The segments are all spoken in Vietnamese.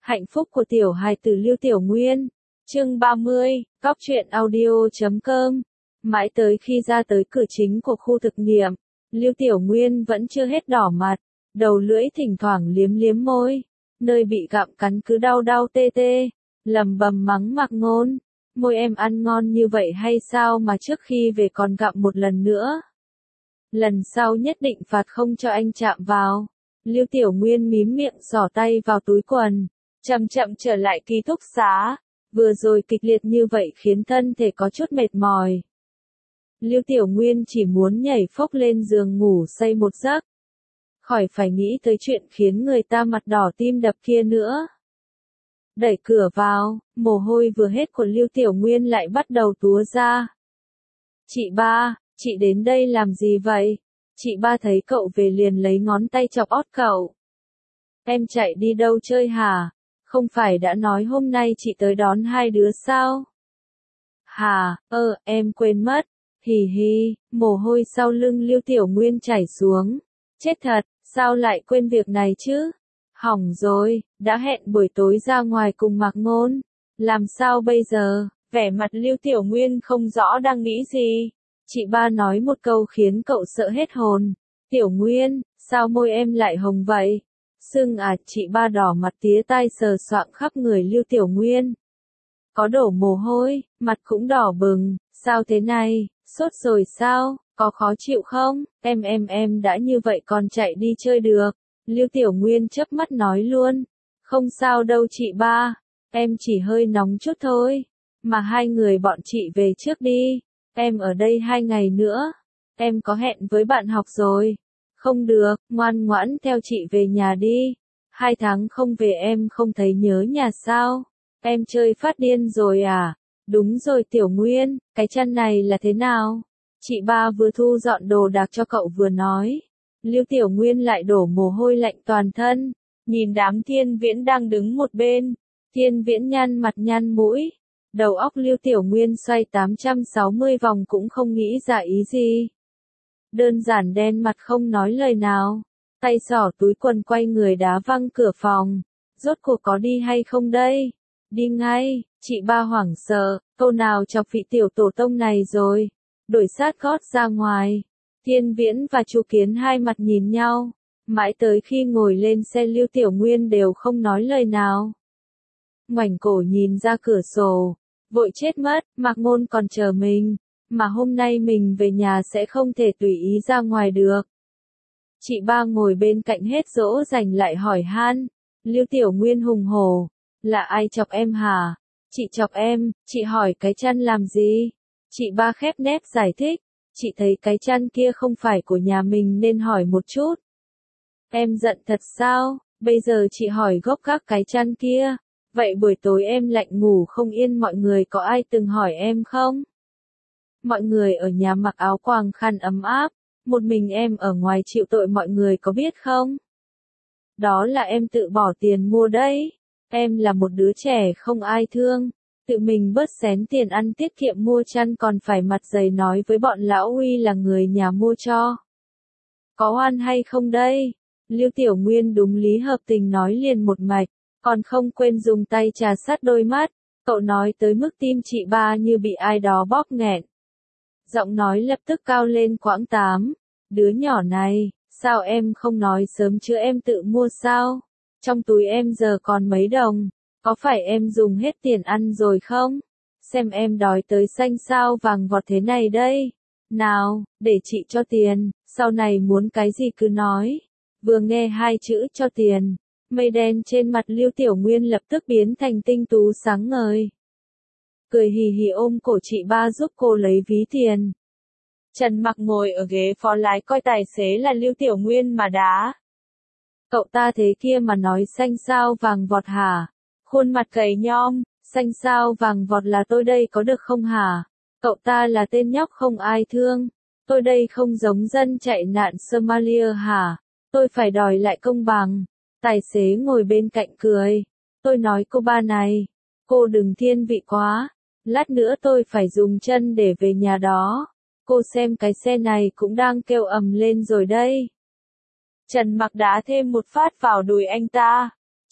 Hạnh phúc của tiểu hài tử Lưu Tiểu Nguyên. Chương 30, Góc truyện audio.com. Mãi tới khi ra tới cửa chính của khu thực nghiệm, Lưu Tiểu Nguyên vẫn chưa hết đỏ mặt, đầu lưỡi thỉnh thoảng liếm liếm môi, nơi bị gặm cắn cứ đau đau tê tê, lầm bầm mắng Mạc Ngôn, môi em ăn ngon như vậy hay sao mà trước khi về còn gặm một lần nữa. Lần sau nhất định phạt không cho anh chạm vào. Lưu Tiểu Nguyên mím miệng xỏ tay vào túi quần, chậm chậm trở lại ký túc xá. Vừa rồi kịch liệt như vậy khiến thân thể có chút mệt mỏi. Lưu Tiểu Nguyên chỉ muốn nhảy phốc lên giường ngủ say một giấc. Khỏi phải nghĩ tới chuyện khiến người ta mặt đỏ tim đập kia nữa. Đẩy cửa vào, mồ hôi vừa hết của Lưu Tiểu Nguyên lại bắt đầu túa ra. Chị ba, chị đến đây làm gì vậy? Chị ba thấy cậu về liền lấy ngón tay chọc ót cậu. Em chạy đi đâu chơi hả? Không phải đã nói hôm nay chị tới đón hai đứa sao? Hà, em quên mất. Hì hì, mồ hôi sau lưng Lưu Tiểu Nguyên chảy xuống. Chết thật, sao lại quên việc này chứ? Hỏng rồi, đã hẹn buổi tối ra ngoài cùng Mạc Ngôn. Làm sao bây giờ? Vẻ mặt Lưu Tiểu Nguyên không rõ đang nghĩ gì. Chị ba nói một câu khiến cậu sợ hết hồn. Tiểu Nguyên, sao môi em lại hồng vậy? Sưng à, chị ba đỏ mặt tía tai sờ soạng khắp người Lưu Tiểu Nguyên. Có đổ mồ hôi, mặt cũng đỏ bừng, sao thế này, sốt rồi sao, có khó chịu không? Em đã như vậy còn chạy đi chơi được. Lưu Tiểu Nguyên chớp mắt nói luôn. Không sao đâu chị ba, em chỉ hơi nóng chút thôi. Mà hai người bọn chị về trước đi, em ở đây 2 ngày nữa. Em có hẹn với bạn học rồi. Không được, ngoan ngoãn theo chị về nhà đi. 2 tháng không về em không thấy nhớ nhà sao? Em chơi phát điên rồi à? Đúng rồi Tiểu Nguyên, cái chăn này là thế nào? Chị ba vừa thu dọn đồ đạc cho cậu vừa nói. Lưu Tiểu Nguyên lại đổ mồ hôi lạnh toàn thân, nhìn đám Thiên Viễn đang đứng một bên. Thiên Viễn nhăn mặt nhăn mũi. Đầu óc Lưu Tiểu Nguyên xoay 860 vòng cũng không nghĩ ra ý gì. Đơn giản đen mặt không nói lời nào, tay xỏ túi quần quay người đá văng cửa phòng. Rốt cuộc có đi hay không đây? Đi ngay, chị ba hoảng sợ, câu nào chọc vị tiểu tổ tông này rồi. Đổi sát gót ra ngoài. Thiên Viễn và Chu Kiến hai mặt nhìn nhau, mãi tới khi ngồi lên xe Lưu Tiểu Nguyên đều không nói lời nào. Ngoảnh cổ nhìn ra cửa sổ, vội chết mất, Mạc Ngôn còn chờ mình. Mà hôm nay mình về nhà sẽ không thể tùy ý ra ngoài được. Chị ba ngồi bên cạnh hết dỗ dành lại hỏi han. Lưu Tiểu Nguyên hùng hổ. Là ai chọc em hả? Chị chọc em, chị hỏi cái chăn làm gì? Chị ba khép nép giải thích. Chị thấy cái chăn kia không phải của nhà mình nên hỏi một chút. Em giận thật sao? Bây giờ chị hỏi gốc gác cái chăn kia. Vậy buổi tối em lạnh ngủ không yên mọi người có ai từng hỏi em không? Mọi người ở nhà mặc áo quàng khăn ấm áp, một mình em ở ngoài chịu tội mọi người có biết không? Đó là em tự bỏ tiền mua đấy. Em là một đứa trẻ không ai thương, tự mình bớt xén tiền ăn tiết kiệm mua chăn còn phải mặt dày nói với bọn lão Uy là người nhà mua cho. Có oan hay không đây? Lưu Tiểu Nguyên đúng lý hợp tình nói liền một mạch, còn không quên dùng tay trà sát đôi mắt. Cậu nói tới mức tim chị ba như bị ai đó bóp nghẹn. Giọng nói lập tức cao lên quãng 8. Đứa nhỏ này, sao em không nói sớm chứ em tự mua sao? Trong túi em giờ còn mấy đồng, có phải em dùng hết tiền ăn rồi không? Xem em đói tới xanh sao vàng vọt thế này đây. Nào, để chị cho tiền, sau này muốn cái gì cứ nói. Vừa nghe 2 chữ cho tiền, mây đen trên mặt Lưu Tiểu Nguyên lập tức biến thành tinh tú sáng ngời. Cười hì hì ôm cổ chị ba giúp cô lấy ví tiền. Trần Mặc ngồi ở ghế phó lái coi tài xế là Lưu Tiểu Nguyên mà đá. Cậu ta thế kia mà nói xanh sao vàng vọt hả? Khuôn mặt gầy nhom, xanh sao vàng vọt là tôi đây có được không hả? Cậu ta là tên nhóc không ai thương. Tôi đây không giống dân chạy nạn Somalia hả? Tôi phải đòi lại công bằng. Tài xế ngồi bên cạnh cười. Tôi nói cô ba này, cô đừng thiên vị quá. Lát nữa tôi phải dùng chân để về nhà đó. Cô xem cái xe này cũng đang kêu ầm lên rồi đây. Trần Mặc đá thêm một phát vào đùi anh ta.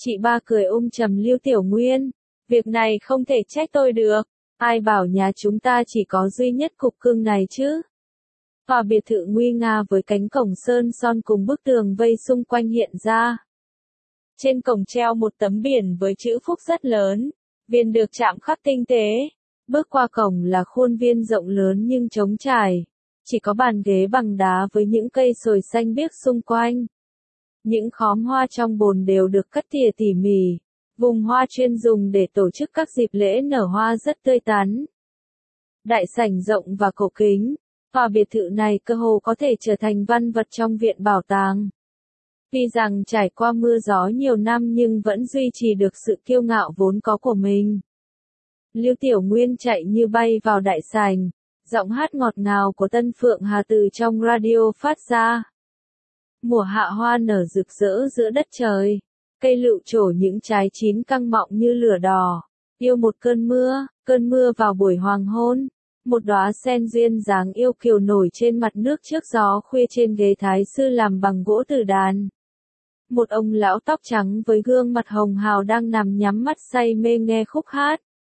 Chị ba cười trầm Lưu Tiểu Nguyên. Việc này không thể trách tôi được. Ai bảo nhà chúng ta chỉ có duy nhất cục cưng này chứ? Tòa biệt thự nguy nga với cánh cổng sơn son cùng bức tường vây xung quanh hiện ra. Trên cổng treo một tấm biển với chữ Phúc rất lớn. Viên được chạm khắc tinh tế. Bước qua cổng là khuôn viên rộng lớn nhưng trống trải. Chỉ có bàn ghế bằng đá với những cây sồi xanh biếc xung quanh. Những khóm hoa trong bồn đều được cắt tỉa tỉ mỉ. Vùng hoa chuyên dùng để tổ chức các dịp lễ nở hoa rất tươi tắn. Đại sảnh rộng và cổ kính. Tòa biệt thự này cơ hồ có thể trở thành văn vật trong viện bảo tàng. Tuy rằng trải qua mưa gió nhiều năm nhưng vẫn duy trì được sự kiêu ngạo vốn có của mình. Lưu Tiểu Nguyên chạy như bay vào đại sảnh. Giọng hát ngọt ngào của Tân Phượng Hà từ trong radio phát ra. Mùa hạ hoa nở rực rỡ giữa đất trời. Cây lựu trổ những trái chín căng mọng như lửa đỏ. Yêu một cơn mưa vào buổi hoàng hôn. Một đóa sen duyên dáng yêu kiều nổi trên mặt nước trước gió khuya trên ghế thái sư làm bằng gỗ tử đàn. Một ông lão tóc trắng với gương mặt hồng hào đang nằm nhắm mắt say mê nghe khúc hát.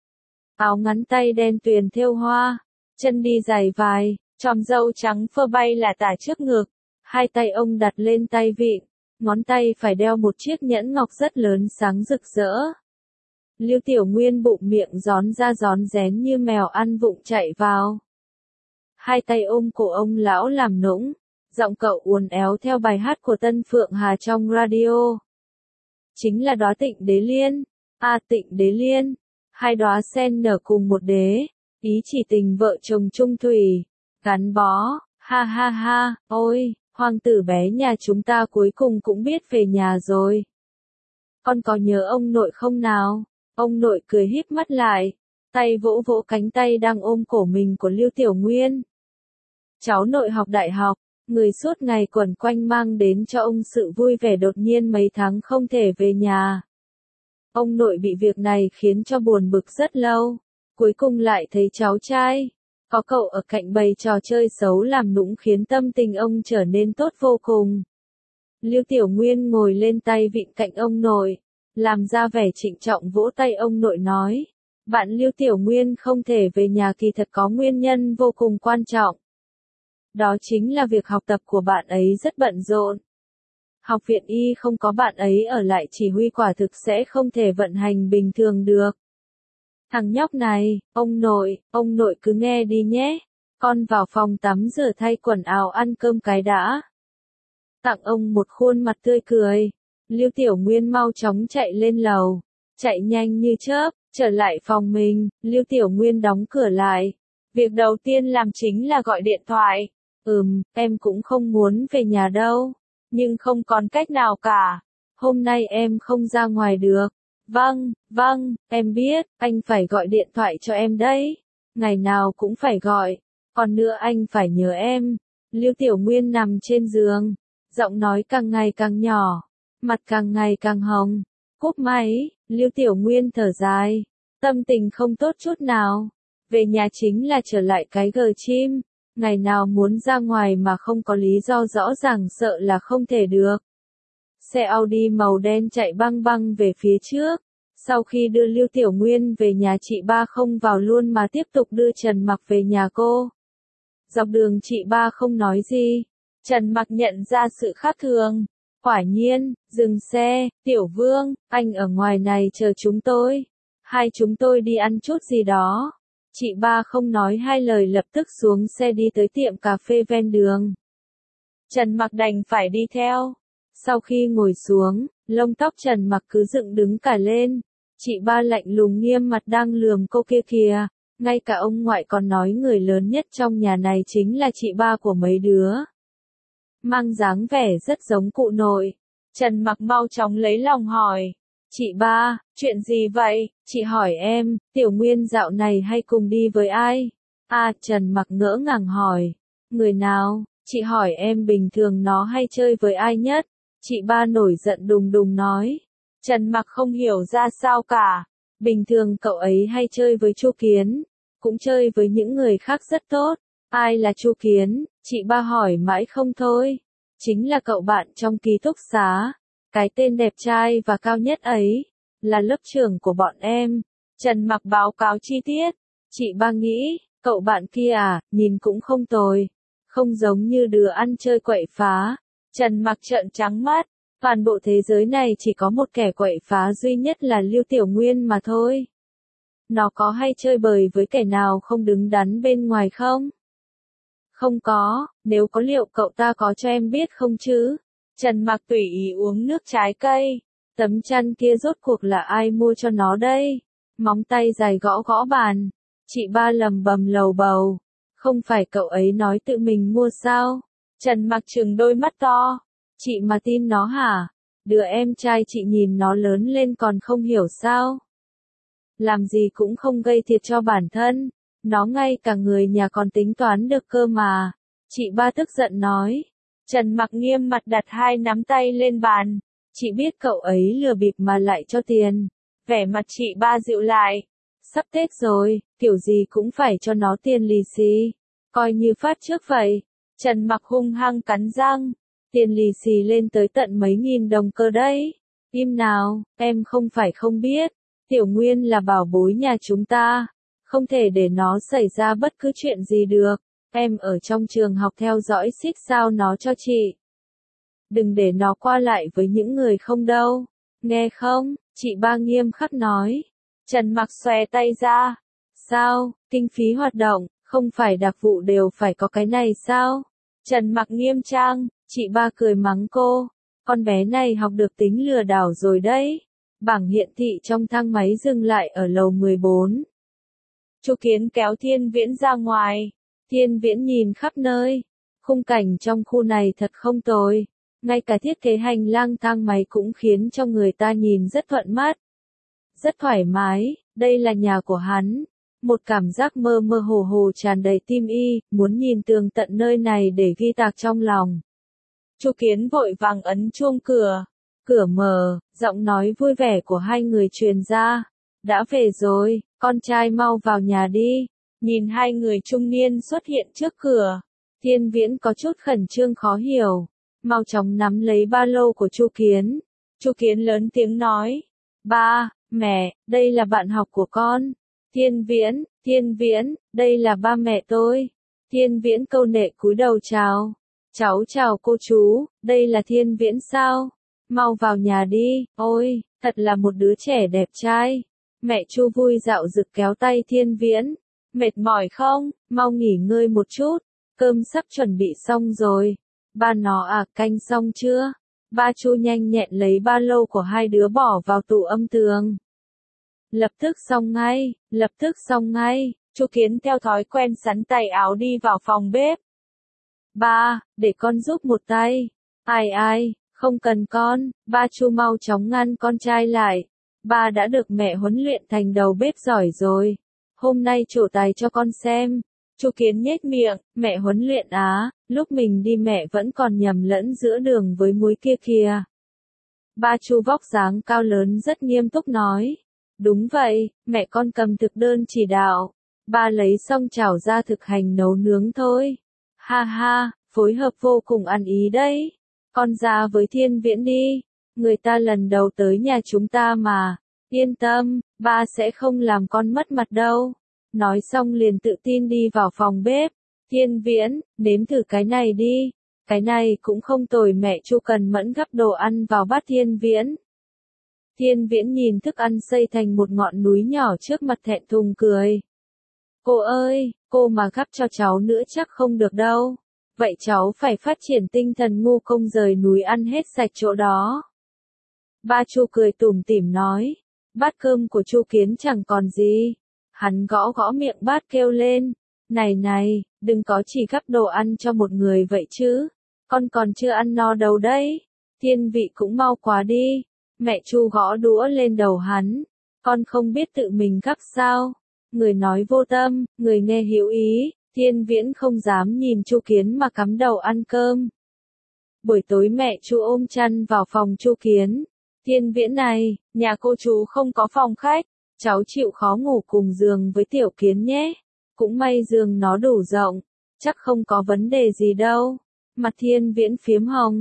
Áo ngắn tay đen tuyền thêu hoa, chân đi giày vải, chòm râu trắng phơ bay là tả trước ngực. Hai tay ông đặt lên tay vịn, ngón tay phải đeo một chiếc nhẫn ngọc rất lớn sáng rực rỡ. Lưu Tiểu Nguyên bụng miệng gión ra gión rén như mèo ăn vụng chạy vào. Hai tay ôm cổ ông lão làm nũng, giọng cậu uốn éo theo bài hát của Tân Phượng Hà trong radio. Chính là đóa Tịnh Đế Liên, Tịnh Đế Liên, hai đóa sen nở cùng một đế, ý chỉ tình vợ chồng chung thủy, gắn bó, ha ha ha, ôi, hoàng tử bé nhà chúng ta cuối cùng cũng biết về nhà rồi. Con có nhớ ông nội không nào? Ông nội cười híp mắt lại, tay vỗ vỗ cánh tay đang ôm cổ mình của Lưu Tiểu Nguyên. Cháu nội học đại học, người suốt ngày quẩn quanh mang đến cho ông sự vui vẻ đột nhiên mấy tháng không thể về nhà. Ông nội bị việc này khiến cho buồn bực rất lâu, cuối cùng lại thấy cháu trai, có cậu ở cạnh bày trò chơi xấu làm nũng khiến tâm tình ông trở nên tốt vô cùng. Lưu Tiểu Nguyên ngồi lên tay vịn cạnh ông nội, làm ra vẻ trịnh trọng vỗ tay ông nội nói, bạn Lưu Tiểu Nguyên không thể về nhà kỳ thật có nguyên nhân vô cùng quan trọng. Đó chính là việc học tập của bạn ấy rất bận rộn. Học viện y không có bạn ấy ở lại chỉ huy quả thực sẽ không thể vận hành bình thường được. Thằng nhóc này, ông nội cứ nghe đi nhé. Con vào phòng tắm rửa thay quần áo ăn cơm cái đã. Tặng ông một khuôn mặt tươi cười. Lưu Tiểu Nguyên mau chóng chạy lên lầu. Chạy nhanh như chớp, trở lại phòng mình, Lưu Tiểu Nguyên đóng cửa lại. Việc đầu tiên làm chính là gọi điện thoại. Em cũng không muốn về nhà đâu. Nhưng không còn cách nào cả. Hôm nay em không ra ngoài được. Vâng, em biết, anh phải gọi điện thoại cho em đấy. Ngày nào cũng phải gọi. Còn nữa anh phải nhớ em. Lưu Tiểu Nguyên nằm trên giường. Giọng nói càng ngày càng nhỏ. Mặt càng ngày càng hồng. Cúp máy, Lưu Tiểu Nguyên thở dài. Tâm tình không tốt chút nào. Về nhà chính là trở lại cái gờ chim. Ngày nào muốn ra ngoài mà không có lý do rõ ràng sợ là không thể được. Xe Audi màu đen chạy băng băng về phía trước. Sau khi đưa Lưu Tiểu Nguyên về nhà chị ba không vào luôn mà tiếp tục đưa Trần Mặc về nhà cô. Dọc đường chị ba không nói gì. Trần Mặc nhận ra sự khác thường. Quả nhiên, dừng xe, Tiểu Vương, anh ở ngoài này chờ chúng tôi. Hai chúng tôi đi ăn chút gì đó. Chị ba không nói hai lời lập tức xuống xe đi tới tiệm cà phê ven đường. Trần Mặc đành phải đi theo. Sau khi ngồi xuống, lông tóc Trần Mặc cứ dựng đứng cả lên. Chị ba lạnh lùng nghiêm mặt đang lườm cô kia kìa. Ngay cả ông ngoại còn nói người lớn nhất trong nhà này chính là chị ba của mấy đứa. Mang dáng vẻ rất giống cụ nội. Trần Mặc mau chóng lấy lòng hỏi. Chị ba, chuyện gì vậy? Chị hỏi em, Tiểu Nguyên dạo này hay cùng đi với ai? Trần Mặc ngỡ ngàng hỏi. Người nào? Chị hỏi em bình thường nó hay chơi với ai nhất? Chị ba nổi giận đùng đùng nói. Trần Mặc không hiểu ra sao cả. Bình thường cậu ấy hay chơi với Chu Kiến. Cũng chơi với những người khác rất tốt. Ai là Chu Kiến? Chị ba hỏi mãi không thôi. Chính là cậu bạn trong ký túc xá. Cái tên đẹp trai và cao nhất ấy, là lớp trưởng của bọn em. Trần Mặc báo cáo chi tiết. Chị ba nghĩ, cậu bạn kia à, nhìn cũng không tồi. Không giống như đứa ăn chơi quậy phá. Trần Mặc trợn trắng mắt. Toàn bộ thế giới này chỉ có một kẻ quậy phá duy nhất là Lưu Tiểu Nguyên mà thôi. Nó có hay chơi bời với kẻ nào không đứng đắn bên ngoài không? Không có, nếu có liệu cậu ta có cho em biết không chứ? Trần Mặc tùy ý uống nước trái cây. Tấm chăn kia rốt cuộc là ai mua cho nó đây? Móng tay dài gõ gõ bàn. Chị ba lầm bầm lầu bầu. Không phải cậu ấy nói tự mình mua sao? Trần Mặc trừng đôi mắt to. Chị mà tin nó hả? Đứa em trai chị nhìn nó lớn lên còn không hiểu sao? Làm gì cũng không gây thiệt cho bản thân. Nó ngay cả người nhà còn tính toán được cơ mà. Chị ba tức giận nói. Trần Mặc nghiêm mặt đặt hai nắm tay lên bàn. Chị biết cậu ấy lừa bịp mà lại cho tiền. Vẻ mặt chị ba dịu lại. Sắp Tết rồi, kiểu gì cũng phải cho nó tiền lì xì. Coi như phát trước vậy. Trần Mặc hung hăng cắn răng. Tiền lì xì lên tới tận mấy nghìn đồng cơ đấy. Im nào, em không phải không biết. Tiểu Nguyên là bảo bối nhà chúng ta. Không thể để nó xảy ra bất cứ chuyện gì được. Em ở trong trường học theo dõi xích sao nó cho chị. Đừng để nó qua lại với những người không đâu. Nghe không? Chị ba nghiêm khắc nói. Trần Mặc xòe tay ra. Sao? Kinh phí hoạt động, không phải đặc vụ đều phải có cái này sao? Trần Mặc nghiêm trang. Chị ba cười mắng cô. Con bé này học được tính lừa đảo rồi đấy. Bảng hiển thị trong thang máy dừng lại ở lầu 14. Chu Kiến kéo Thiên Viễn ra ngoài. Thiên Viễn nhìn khắp nơi. Khung cảnh trong khu này thật không tồi. Ngay cả thiết kế hành lang thang máy cũng khiến cho người ta nhìn rất thuận mắt. Rất thoải mái, đây là nhà của hắn. Một cảm giác mơ mơ hồ hồ tràn đầy tim y, muốn nhìn tường tận nơi này để ghi tạc trong lòng. Chu Kiến vội vàng ấn chuông cửa. Cửa mở, giọng nói vui vẻ của hai người truyền ra. Đã về rồi, con trai mau vào nhà đi. Nhìn hai người trung niên xuất hiện trước cửa. Thiên Viễn có chút khẩn trương khó hiểu. Mau chóng nắm lấy ba lô của Chu Kiến. Chu Kiến lớn tiếng nói. Ba, mẹ, đây là bạn học của con. Thiên Viễn, đây là ba mẹ tôi. Thiên Viễn câu nệ cúi đầu chào. Cháu chào cô chú, đây là Thiên Viễn sao? Mau vào nhà đi, ôi, thật là một đứa trẻ đẹp trai. Mẹ Chu vui dạo dực kéo tay Thiên Viễn. Mệt mỏi không? Mau nghỉ ngơi một chút. Cơm sắp chuẩn bị xong rồi. Ba nó à, canh xong chưa? Ba Chu nhanh nhẹn lấy ba lô của hai đứa bỏ vào tủ âm tường. Lập tức xong ngay. Chu Kiến theo thói quen sắn tay áo đi vào phòng bếp. Ba, để con giúp một tay. Ai, không cần con. Ba Chu mau chóng ngăn con trai lại. Ba đã được mẹ huấn luyện thành đầu bếp giỏi rồi. Hôm nay trổ tài cho con xem. Chu Kiến nhếch miệng, mẹ huấn luyện á, lúc mình đi mẹ vẫn còn nhầm lẫn giữa đường với muối kia kìa. Ba Chu vóc dáng cao lớn rất nghiêm túc nói. Đúng vậy, mẹ con cầm thực đơn chỉ đạo. Ba lấy xong chảo ra thực hành nấu nướng thôi. Ha ha, phối hợp vô cùng ăn ý đấy. Con ra với Thiên Viễn đi. Người ta lần đầu tới nhà chúng ta mà. Yên tâm, ba sẽ không làm con mất mặt đâu. Nói xong liền tự tin đi vào phòng bếp. Thiên Viễn, nếm thử cái này đi. Cái này cũng không tồi. Mẹ Chu cần mẫn gắp đồ ăn vào bát Thiên Viễn. Thiên Viễn nhìn thức ăn xây thành một ngọn núi nhỏ trước mặt thẹn thùng cười. Cô ơi, cô mà gắp cho cháu nữa chắc không được đâu. Vậy cháu phải phát triển tinh thần ngu công rời núi ăn hết sạch chỗ đó. Ba Chu cười tủm tỉm nói. Bát cơm của Chu Kiến chẳng còn gì. Hắn gõ gõ miệng bát kêu lên. Này, đừng có chỉ gắp đồ ăn cho một người vậy chứ. Con còn chưa ăn no đâu đấy. Thiên vị cũng mau quá đi. Mẹ Chu gõ đũa lên đầu hắn. Con không biết tự mình gắp sao. Người nói vô tâm, người nghe hiểu ý. Thiên Viễn không dám nhìn Chu Kiến mà cắm đầu ăn cơm. Buổi tối mẹ Chu ôm chăn vào phòng Chu Kiến. Thiên Viễn này, nhà cô chú không có phòng khách. Cháu chịu khó ngủ cùng giường với Tiểu Kiến nhé. Cũng may giường nó đủ rộng. Chắc không có vấn đề gì đâu. Mặt Thiên Viễn phiếm hồng.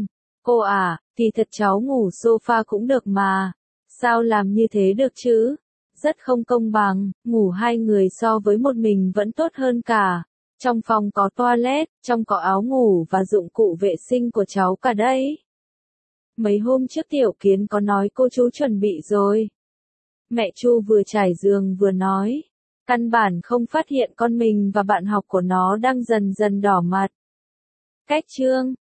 Cô à, thì thật cháu ngủ sofa cũng được mà. Sao làm như thế được chứ? Rất không công bằng, ngủ hai người so với một mình vẫn tốt hơn cả. Trong phòng có toilet, trong có áo ngủ và dụng cụ vệ sinh của cháu cả đấy. Mấy hôm trước Tiểu Kiến có nói cô chú chuẩn bị rồi. Mẹ Chu vừa trải giường vừa nói. Căn bản không phát hiện con mình và bạn học của nó đang dần dần đỏ mặt. Cách chương